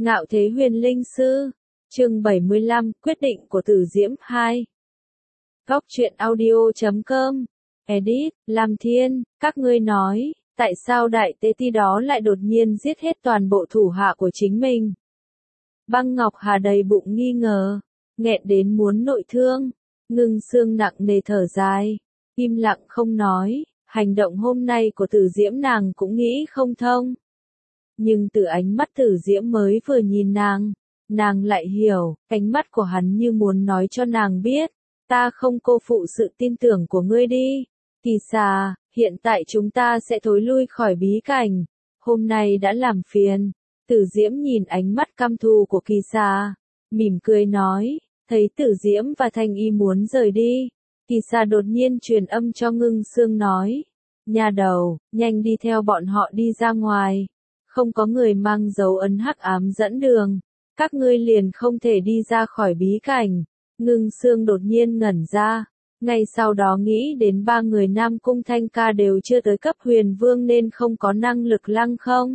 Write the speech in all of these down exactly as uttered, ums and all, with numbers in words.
Ngạo Thế Huyền Linh Sư, chương bảy mươi lăm, quyết định của Tử Diễm hai. Góc truyện audio chấm com, edit, Lam Thiên, các ngươi nói, tại sao đại tế ti đó lại đột nhiên giết hết toàn bộ thủ hạ của chính mình? Băng Ngọc Hà đầy bụng nghi ngờ, nghẹn đến muốn nội thương, Ngưng Sương nặng nề thở dài, im lặng không nói, hành động hôm nay của Tử Diễm nàng cũng nghĩ không thông. Nhưng từ ánh mắt Tử Diễm mới vừa nhìn nàng, nàng lại hiểu, ánh mắt của hắn như muốn nói cho nàng biết, ta không cô phụ sự tin tưởng của ngươi đi. Kỳ Xà, hiện tại chúng ta sẽ thối lui khỏi bí cảnh, hôm nay đã làm phiền. Tử Diễm nhìn ánh mắt căm thù của Kỳ Xà, mỉm cười nói, thấy Tử Diễm và Thanh Y muốn rời đi. Kỳ Xà đột nhiên truyền âm cho Ngưng Sương nói, nha đầu, nhanh đi theo bọn họ đi ra ngoài. Không có người mang dấu ấn hắc ám dẫn đường, các ngươi liền không thể đi ra khỏi bí cảnh. Ngưng Sương đột nhiên ngẩn ra, ngay sau đó nghĩ đến ba người Nam Cung Thanh Ca đều chưa tới cấp huyền vương nên không có năng lực lăng không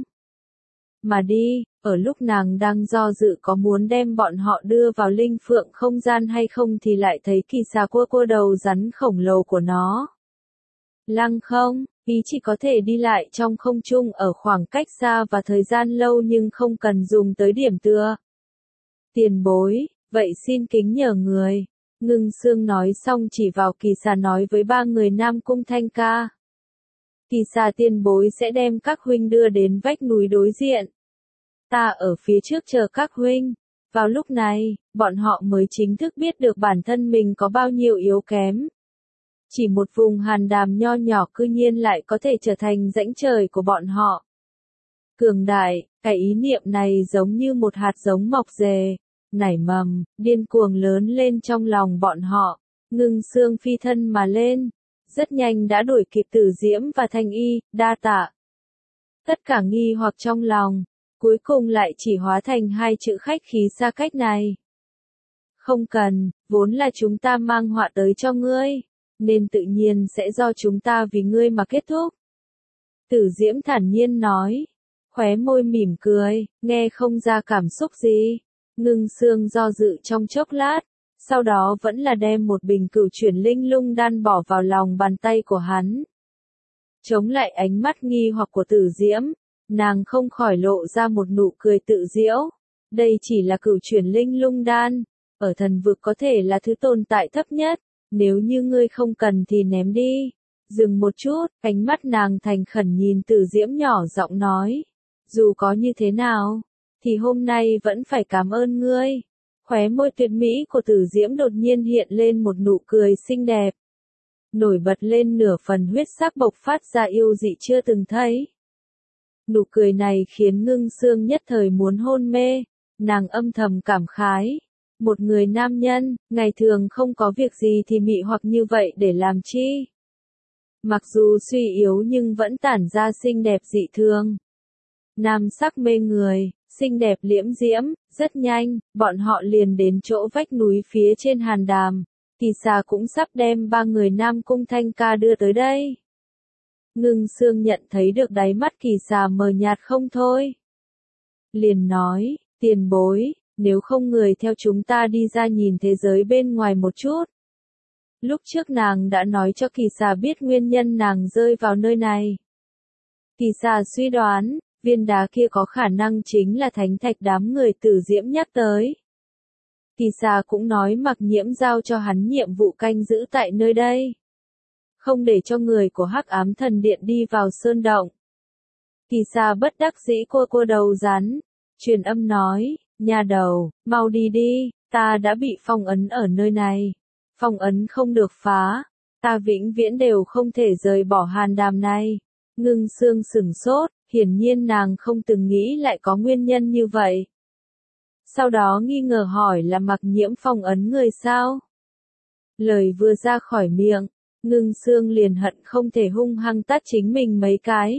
mà đi. Ở lúc nàng đang do dự có muốn đem bọn họ đưa vào linh phượng không gian hay không thì lại thấy Kỳ Xà cua cua đầu rắn khổng lồ của nó. Lăng không, ý chỉ có thể đi lại trong không trung ở khoảng cách xa và thời gian lâu nhưng không cần dùng tới điểm tựa. Tiền bối, vậy xin kính nhờ người. Ngưng Sương nói xong chỉ vào Kỳ Xà nói với ba người Nam Cung Thanh Ca. Kỳ Xà tiền bối sẽ đem các huynh đưa đến vách núi đối diện. Ta ở phía trước chờ các huynh. Vào lúc này, bọn họ mới chính thức biết được bản thân mình có bao nhiêu yếu kém. Chỉ một vùng hàn đàm nho nhỏ cư nhiên lại có thể trở thành rãnh trời của bọn họ. Cường đại, cái ý niệm này giống như một hạt giống mọc rễ, nảy mầm, điên cuồng lớn lên trong lòng bọn họ. Ngưng Sương phi thân mà lên, rất nhanh đã đuổi kịp Tử Diễm và Thanh Y, đa tạ. Tất cả nghi hoặc trong lòng, cuối cùng lại chỉ hóa thành hai chữ khách khí xa cách này. Không cần, vốn là chúng ta mang họa tới cho ngươi, nên tự nhiên sẽ do chúng ta vì ngươi mà kết thúc. Tử Diễm thản nhiên nói, khóe môi mỉm cười, nghe không ra cảm xúc gì. Ngưng Sương do dự trong chốc lát, sau đó vẫn là đem một bình cửu chuyển linh lung đan bỏ vào lòng bàn tay của hắn. Chống lại ánh mắt nghi hoặc của Tử Diễm, nàng không khỏi lộ ra một nụ cười tự giễu. Đây chỉ là cửu chuyển linh lung đan, ở thần vực có thể là thứ tồn tại thấp nhất. Nếu như ngươi không cần thì ném đi. Dừng một chút, ánh mắt nàng thành khẩn nhìn Tử Diễm nhỏ giọng nói. Dù có như thế nào, thì hôm nay vẫn phải cảm ơn ngươi. Khóe môi tuyệt mỹ của Tử Diễm đột nhiên hiện lên một nụ cười xinh đẹp. Nổi bật lên nửa phần huyết sắc bộc phát ra yêu dị chưa từng thấy. Nụ cười này khiến Ngưng Sương nhất thời muốn hôn mê. Nàng âm thầm cảm khái. Một người nam nhân, ngày thường không có việc gì thì mị hoặc như vậy để làm chi? Mặc dù suy yếu nhưng vẫn tản ra xinh đẹp dị thường. Nam sắc mê người, xinh đẹp liễm diễm, rất nhanh, bọn họ liền đến chỗ vách núi phía trên hàn đàm. Kỳ Xà cũng sắp đem ba người Nam Cung Thanh Ca đưa tới đây. Ngưng Sương nhận thấy được đáy mắt Kỳ Xà mờ nhạt không thôi. Liền nói, tiền bối. Nếu không người theo chúng ta đi ra nhìn thế giới bên ngoài một chút. Lúc trước nàng đã nói cho Kỳ Xà biết nguyên nhân nàng rơi vào nơi này. Kỳ Xà suy đoán, viên đá kia có khả năng chính là thánh thạch đám người Tử Diễm nhắc tới. Kỳ Xà cũng nói Mặc Nhiễm giao cho hắn nhiệm vụ canh giữ tại nơi đây. Không để cho người của Hắc Ám Thần Điện đi vào sơn động. Kỳ Xà bất đắc dĩ cua cua đầu rắn, truyền âm nói. Nhà đầu, mau đi đi, ta đã bị phong ấn ở nơi này. Phong ấn không được phá, ta vĩnh viễn đều không thể rời bỏ hàn đàm này. Ngưng Sương sửng sốt, hiển nhiên nàng không từng nghĩ lại có nguyên nhân như vậy. Sau đó nghi ngờ hỏi là Mặc Nhiễm phong ấn người sao? Lời vừa ra khỏi miệng, Ngưng Sương liền hận không thể hung hăng tát chính mình mấy cái.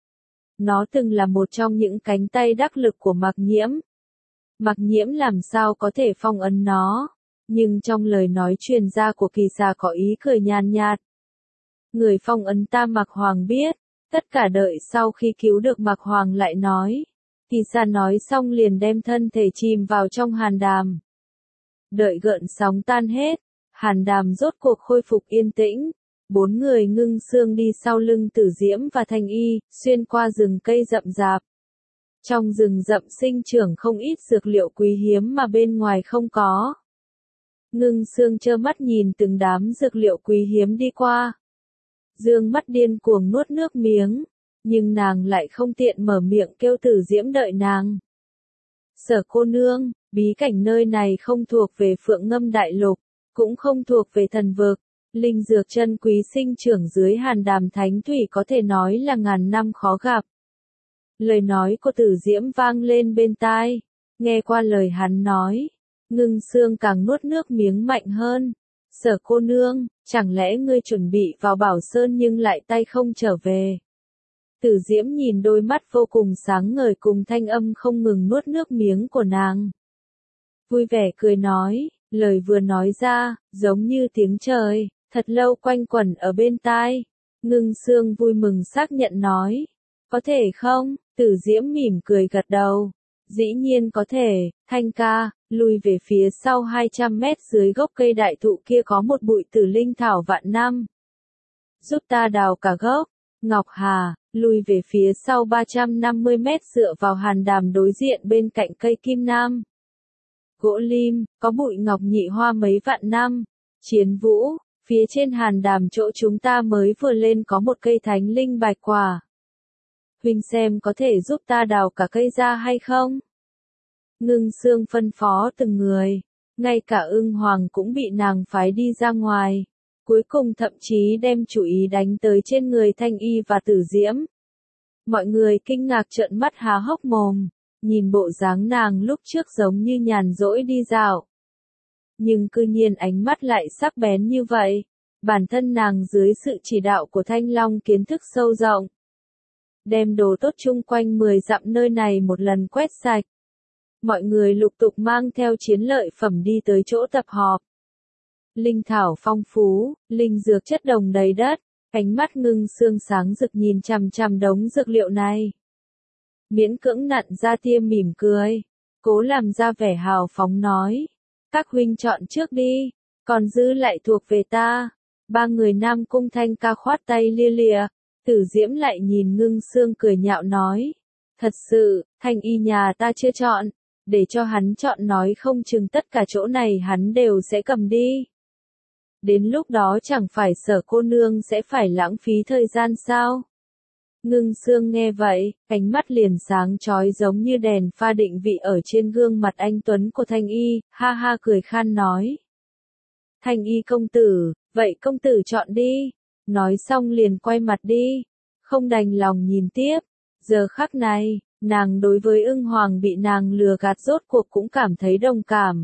Nó từng là một trong những cánh tay đắc lực của Mặc Nhiễm. Mặc Nhiễm làm sao có thể phong ấn nó, nhưng trong lời nói truyền ra của Kỳ Xà có ý cười nhàn nhạt. Người phong ấn ta Mặc Hoàng biết, tất cả đợi sau khi cứu được Mặc Hoàng lại nói. Kỳ Sa nói xong liền đem thân thể chìm vào trong hàn đàm. Đợi gợn sóng tan hết, hàn đàm rốt cuộc khôi phục yên tĩnh. Bốn người Ngưng Xương đi sau lưng Tử Diễm và Thanh Y, xuyên qua rừng cây rậm rạp. Trong rừng rậm sinh trưởng không ít dược liệu quý hiếm mà bên ngoài không có. Ngưng Xương trơ mắt nhìn từng đám dược liệu quý hiếm đi qua. Dương mắt điên cuồng nuốt nước miếng, nhưng nàng lại không tiện mở miệng kêu Tử Diễm đợi nàng. Sở cô nương, bí cảnh nơi này không thuộc về Phượng Ngâm Đại Lục, cũng không thuộc về thần vực. Linh dược chân quý sinh trưởng dưới hàn đàm thánh thủy có thể nói là ngàn năm khó gặp. Lời nói của Tử Diễm vang lên bên tai. Nghe qua lời hắn nói, Ngưng Xương càng nuốt nước miếng mạnh hơn. Sở cô nương, chẳng lẽ ngươi chuẩn bị vào Bảo Sơn nhưng lại tay không trở về? Tử Diễm nhìn đôi mắt vô cùng sáng ngời cùng thanh âm không ngừng nuốt nước miếng của nàng. Vui vẻ cười nói, lời vừa nói ra, giống như tiếng trời, thật lâu quanh quẩn ở bên tai. Ngưng Xương vui mừng xác nhận nói, có thể không? Tử Diễm mỉm cười gật đầu. Dĩ nhiên có thể, Thanh ca, lùi về phía sau hai trăm mét dưới gốc cây đại thụ kia có một bụi tử linh thảo vạn năm. Giúp ta đào cả gốc. Ngọc Hà, lùi về phía sau ba trăm năm mươi mét dựa vào hàn đàm đối diện bên cạnh cây kim nam. Gỗ lim, có bụi ngọc nhị hoa mấy vạn năm. Chiến Vũ, phía trên hàn đàm chỗ chúng ta mới vừa lên có một cây thánh linh bạch quả. Huynh xem có thể giúp ta đào cả cây ra hay không? Ngưng Xương phân phó từng người, ngay cả Ưng Hoàng cũng bị nàng phái đi ra ngoài. Cuối cùng thậm chí đem chủ ý đánh tới trên người Thanh Y và Tử Diễm. Mọi người kinh ngạc trợn mắt há hốc mồm, nhìn bộ dáng nàng lúc trước giống như nhàn rỗi đi dạo. Nhưng cư nhiên ánh mắt lại sắc bén như vậy, bản thân nàng dưới sự chỉ đạo của Thanh Long kiến thức sâu rộng. Đem đồ tốt chung quanh mười dặm nơi này một lần quét sạch. Mọi người lục tục mang theo chiến lợi phẩm đi tới chỗ tập họp. Linh thảo phong phú, linh dược chất đồng đầy đất, ánh mắt Ngưng Xương sáng rực nhìn chằm chằm đống dược liệu này. Miễn cưỡng nặn ra tia mỉm cười, cố làm ra vẻ hào phóng nói, các huynh chọn trước đi, còn dư lại thuộc về ta. Ba người Nam Cung Thanh ca khoát tay lia lịa, Tử Diễm lại nhìn Ngưng Xương cười nhạo nói, thật sự, Thanh Y nhà ta chưa chọn, để cho hắn chọn nói không chừng tất cả chỗ này hắn đều sẽ cầm đi. Đến lúc đó chẳng phải Sở cô nương sẽ phải lãng phí thời gian sao? Ngưng Xương nghe vậy, ánh mắt liền sáng chói giống như đèn pha định vị ở trên gương mặt anh tuấn của Thanh Y, ha ha cười khan nói. Thanh Y công tử, vậy công tử chọn đi. Nói xong liền quay mặt đi, không đành lòng nhìn tiếp. Giờ khắc này, nàng đối với Ưng Hoàng bị nàng lừa gạt rốt cuộc cũng cảm thấy đồng cảm.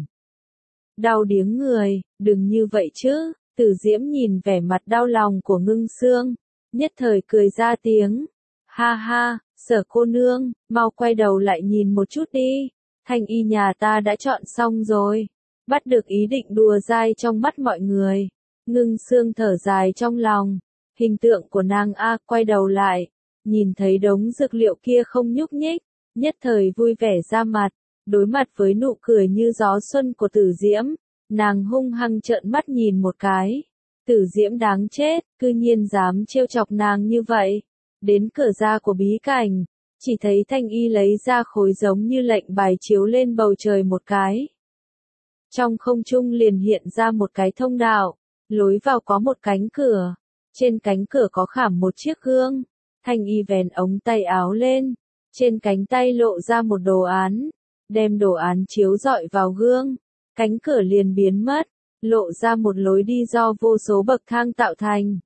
Đau điếng người, đừng như vậy chứ. Tử Diễm nhìn vẻ mặt đau lòng của Ngưng Xương, nhất thời cười ra tiếng. Ha ha, Sở cô nương, mau quay đầu lại nhìn một chút đi. Thanh Y nhà ta đã chọn xong rồi. Bắt được ý định đùa dai trong mắt mọi người. Ngưng Xương thở dài trong lòng. Hình tượng của nàng A quay đầu lại, nhìn thấy đống dược liệu kia không nhúc nhích, nhất thời vui vẻ ra mặt, đối mặt với nụ cười như gió xuân của Tử Diễm, nàng hung hăng trợn mắt nhìn một cái. Tử Diễm đáng chết, cư nhiên dám trêu chọc nàng như vậy. Đến cửa ra của bí cảnh, chỉ thấy Thanh Y lấy ra khối giống như lệnh bài chiếu lên bầu trời một cái. Trong không trung liền hiện ra một cái thông đạo, lối vào có một cánh cửa. Trên cánh cửa có khảm một chiếc gương. Thanh Y vén ống tay áo lên, trên cánh tay lộ ra một đồ án, đem đồ án chiếu rọi vào gương, cánh cửa liền biến mất, lộ ra một lối đi do vô số bậc thang tạo thành.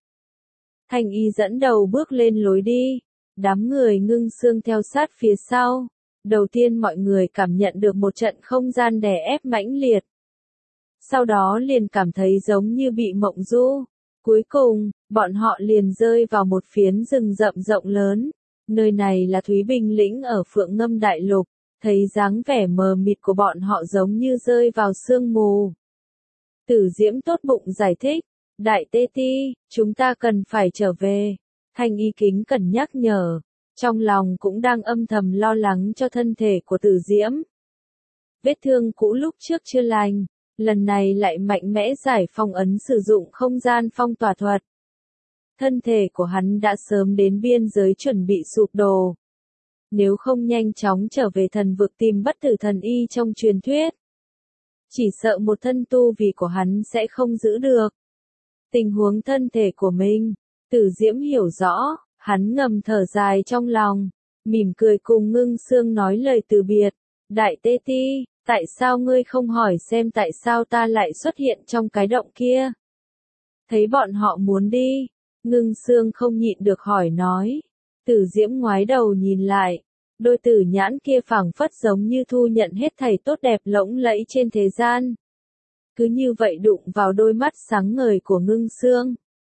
Thanh Y dẫn đầu bước lên lối đi, đám người Ngưng Xương theo sát phía sau. Đầu tiên mọi người cảm nhận được một trận không gian đè ép mãnh liệt. Sau đó liền cảm thấy giống như bị mộng du. Cuối cùng, bọn họ liền rơi vào một phiến rừng rậm rộng lớn. Nơi này là Thúy Bình Lĩnh ở Phượng Ngâm Đại Lục, thấy dáng vẻ mờ mịt của bọn họ giống như rơi vào sương mù. Tử Diễm tốt bụng giải thích, Đại Tê Ti, chúng ta cần phải trở về. Thanh Y kính cần nhắc nhở, trong lòng cũng đang âm thầm lo lắng cho thân thể của Tử Diễm. Vết thương cũ lúc trước chưa lành, lần này lại mạnh mẽ giải phong ấn sử dụng không gian phong tỏa thuật. Thân thể của hắn đã sớm đến biên giới chuẩn bị sụp đổ. Nếu không nhanh chóng trở về thần vực tìm bất tử thần y trong truyền thuyết, chỉ sợ một thân tu vì của hắn sẽ không giữ được. Tình huống thân thể của mình, Tử Diễm hiểu rõ, hắn ngầm thở dài trong lòng, mỉm cười cùng Ngưng Xương nói lời từ biệt. Đại Tê Ti, tại sao ngươi không hỏi xem tại sao ta lại xuất hiện trong cái động kia? Thấy bọn họ muốn đi, Ngưng Xương không nhịn được hỏi nói. Tử Diễm ngoái đầu nhìn lại, đôi tử nhãn kia phảng phất giống như thu nhận hết thảy tốt đẹp lộng lẫy trên thế gian. Cứ như vậy đụng vào đôi mắt sáng ngời của Ngưng Xương.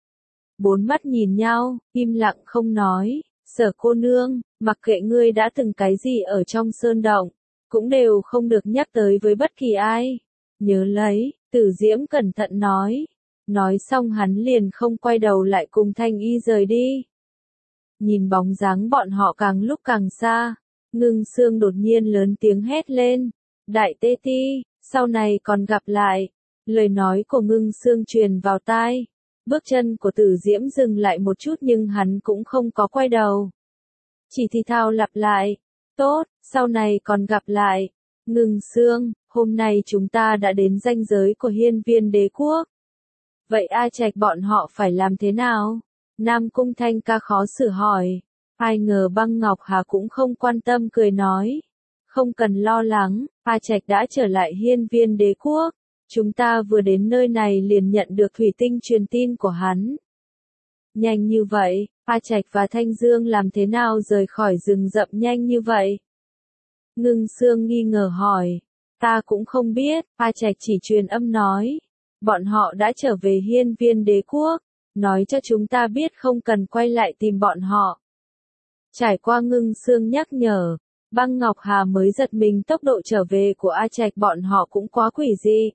Bốn mắt nhìn nhau, im lặng không nói. Sở cô nương, mặc kệ ngươi đã từng cái gì ở trong sơn động, cũng đều không được nhắc tới với bất kỳ ai. Nhớ lấy, Tử Diễm cẩn thận nói. Nói xong hắn liền không quay đầu lại cùng Thanh Y rời đi. Nhìn bóng dáng bọn họ càng lúc càng xa, Ngưng Xương đột nhiên lớn tiếng hét lên. Đại Tê Ti, sau này còn gặp lại. Lời nói của Ngưng Xương truyền vào tai. Bước chân của Tử Diễm dừng lại một chút nhưng hắn cũng không có quay đầu. Chỉ thì thào lặp lại. Tốt, sau này còn gặp lại. Ngưng Xương, hôm nay chúng ta đã đến ranh giới của Hiên Viên Đế Quốc. Vậy A Trạch bọn họ phải làm thế nào? Nam Cung Thanh Ca khó xử hỏi. Ai ngờ Băng Ngọc Hà cũng không quan tâm cười nói. Không cần lo lắng, A Trạch đã trở lại Hiên Viên Đế Quốc. Chúng ta vừa đến nơi này liền nhận được thủy tinh truyền tin của hắn. Nhanh như vậy, A Trạch và Thanh Dương làm thế nào rời khỏi rừng rậm nhanh như vậy? Ngưng Xương nghi ngờ hỏi. Ta cũng không biết, A Trạch chỉ truyền âm nói. Bọn họ đã trở về Hiên Viên Đế Quốc, nói cho chúng ta biết không cần quay lại tìm bọn họ. Trải qua Ngưng Xương nhắc nhở, Băng Ngọc Hà mới giật mình tốc độ trở về của A Trạch bọn họ cũng quá quỷ dị.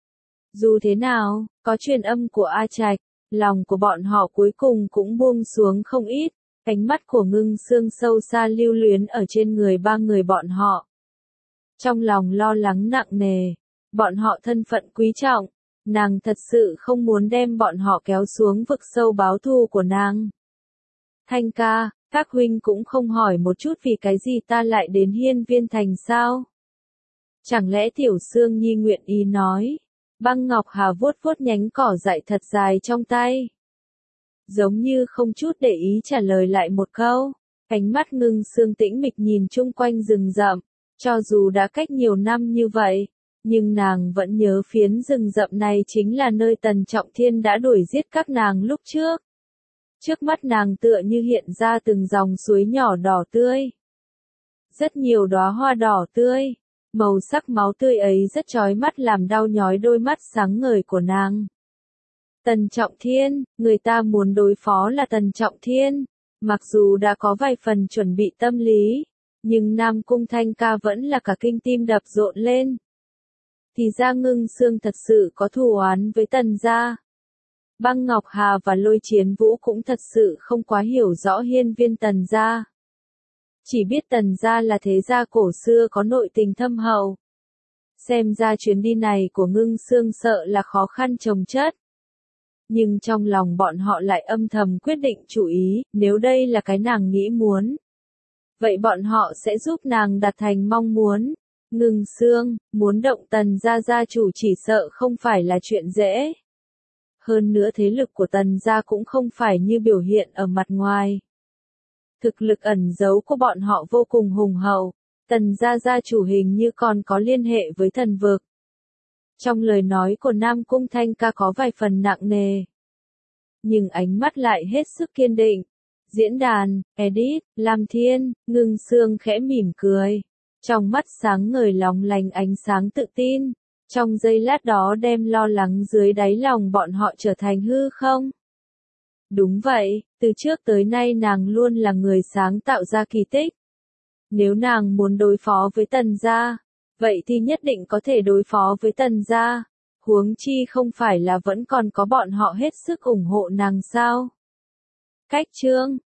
Dù thế nào, có truyền âm của A Trạch, lòng của bọn họ cuối cùng cũng buông xuống không ít, ánh mắt của Ngưng Xương sâu xa lưu luyến ở trên người ba người bọn họ. Trong lòng lo lắng nặng nề, bọn họ thân phận quý trọng, nàng thật sự không muốn đem bọn họ kéo xuống vực sâu báo thù của nàng. Thanh ca, các huynh cũng không hỏi một chút vì cái gì ta lại đến Hiên Viên Thành sao? Chẳng lẽ Tiểu Sương Nhi nguyện ý nói? Băng Ngọc Hà vuốt vuốt nhánh cỏ dại thật dài trong tay. Giống như không chút để ý trả lời lại một câu. Ánh mắt Ngưng Xương tĩnh mịch nhìn chung quanh rừng rậm. Cho dù đã cách nhiều năm như vậy, nhưng nàng vẫn nhớ phiến rừng rậm này chính là nơi Tần Trọng Thiên đã đuổi giết các nàng lúc trước. Trước mắt nàng tựa như hiện ra từng dòng suối nhỏ đỏ tươi. Rất nhiều đóa hoa đỏ tươi. Màu sắc máu tươi ấy rất chói mắt làm đau nhói đôi mắt sáng ngời của nàng. Tần Trọng Thiên, người ta muốn đối phó là Tần Trọng Thiên. Mặc dù đã có vài phần chuẩn bị tâm lý, nhưng Nam Cung Thanh Ca vẫn là cả kinh tim đập rộn lên. Thì ra Ngưng Xương thật sự có thù oán với Tần gia. Băng Ngọc Hà và Lôi Chiến Vũ cũng thật sự không quá hiểu rõ hiên viên Tần gia. Chỉ biết Tần gia là thế gia cổ xưa có nội tình thâm hậu. Xem ra chuyến đi này của Ngưng Xương sợ là khó khăn chồng chất. Nhưng trong lòng bọn họ lại âm thầm quyết định chủ ý, nếu đây là cái nàng nghĩ muốn. Vậy bọn họ sẽ giúp nàng đạt thành mong muốn. Ngưng Xương, muốn động Tần gia gia chủ chỉ sợ không phải là chuyện dễ. Hơn nữa thế lực của Tần gia cũng không phải như biểu hiện ở mặt ngoài. Thực lực ẩn giấu của bọn họ vô cùng hùng hậu, Tần gia gia chủ hình như còn có liên hệ với thần vực. Trong lời nói của Nam Cung Thanh Ca có vài phần nặng nề. Nhưng ánh mắt lại hết sức kiên định. Diễn đàn, edit, Lam Thiên, Ngưng Xương khẽ mỉm cười. Trong mắt sáng ngời lóng lánh ánh sáng tự tin. Trong giây lát đó đem lo lắng dưới đáy lòng bọn họ trở thành hư không? Đúng vậy, từ trước tới nay nàng luôn là người sáng tạo ra kỳ tích. Nếu nàng muốn đối phó với Tần gia, vậy thì nhất định có thể đối phó với Tần gia. Huống chi không phải là vẫn còn có bọn họ hết sức ủng hộ nàng sao? Cách chương